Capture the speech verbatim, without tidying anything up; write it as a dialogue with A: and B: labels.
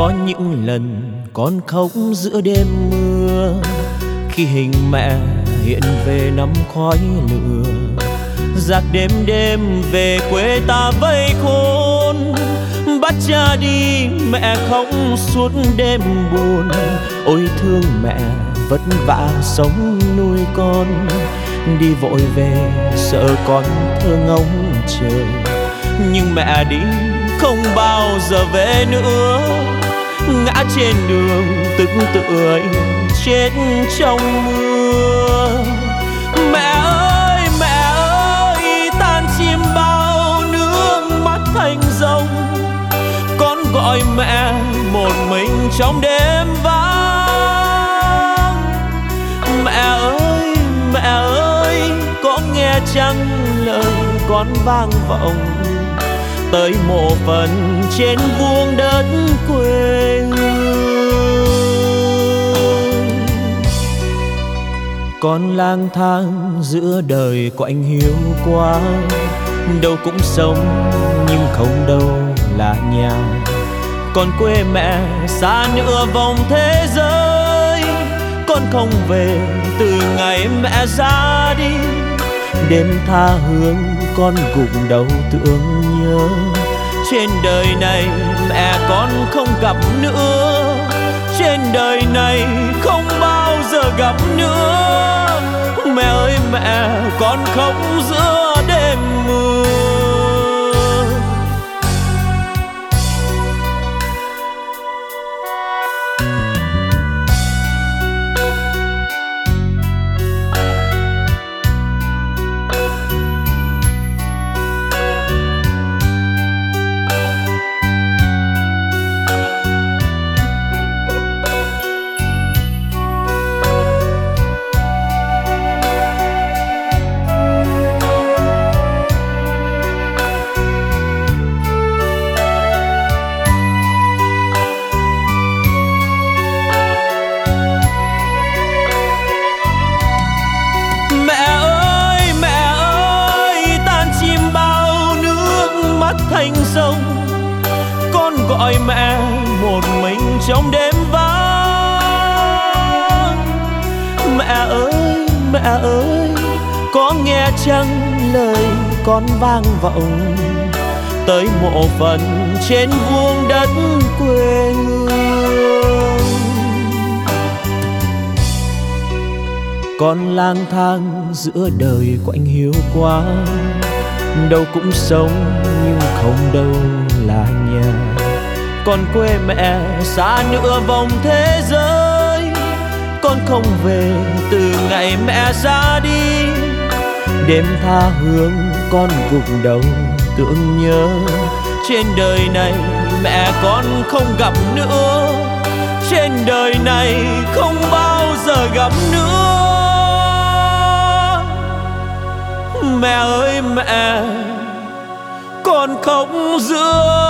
A: Có những lần con khóc giữa đêm mưa, khi hình mẹ hiện về nắm khói lửa. Giặc đêm đêm về quê ta vây khôn, bắt cha đi mẹ khóc suốt đêm buồn. Ôi thương mẹ vất vả sống nuôi con, đi vội về sợ con thơ ngóng chờ. Nhưng mẹ đi không bao giờ về nữa, ngã trên đường tức tưởi chết trong mưa. Mẹ ơi mẹ ơi, tan chim bao nước mắt thành dòng. Con gọi mẹ một mình trong đêm vắng. Mẹ ơi mẹ ơi, có nghe chăng lời con vang vọng tới mộ phần trên vuông đất quê hương. Con lang thang giữa đời của anh hiu quá, đâu cũng sống nhưng không đâu là nhà. Con quê mẹ xa nửa vòng thế giới, con không về từ ngày mẹ ra đi. Đêm tha hương con gục đầu tưởng nhớ, trên đời này mẹ con không gặp nữa, trên đời này không bao giờ gặp nữa. Mẹ ơi mẹ, con khóc giữa đêm mưa. Thành sông, con gọi mẹ một mình trong đêm vắng. Mẹ ơi mẹ ơi, có nghe chăng lời con vang vọng tới mộ phần trên vuông đất quê hương. Con lang thang giữa đời của anh hiu quá, đâu cũng sống nhưng không đâu là nhà. Con quê mẹ xa nửa vòng thế giới, con không về từ ngày mẹ ra đi. Đêm tha hương con gục đầu tưởng nhớ, trên đời này mẹ con không gặp nữa, trên đời này không bao giờ gặp nữa. Mẹ ơi mẹ, con khóc giữa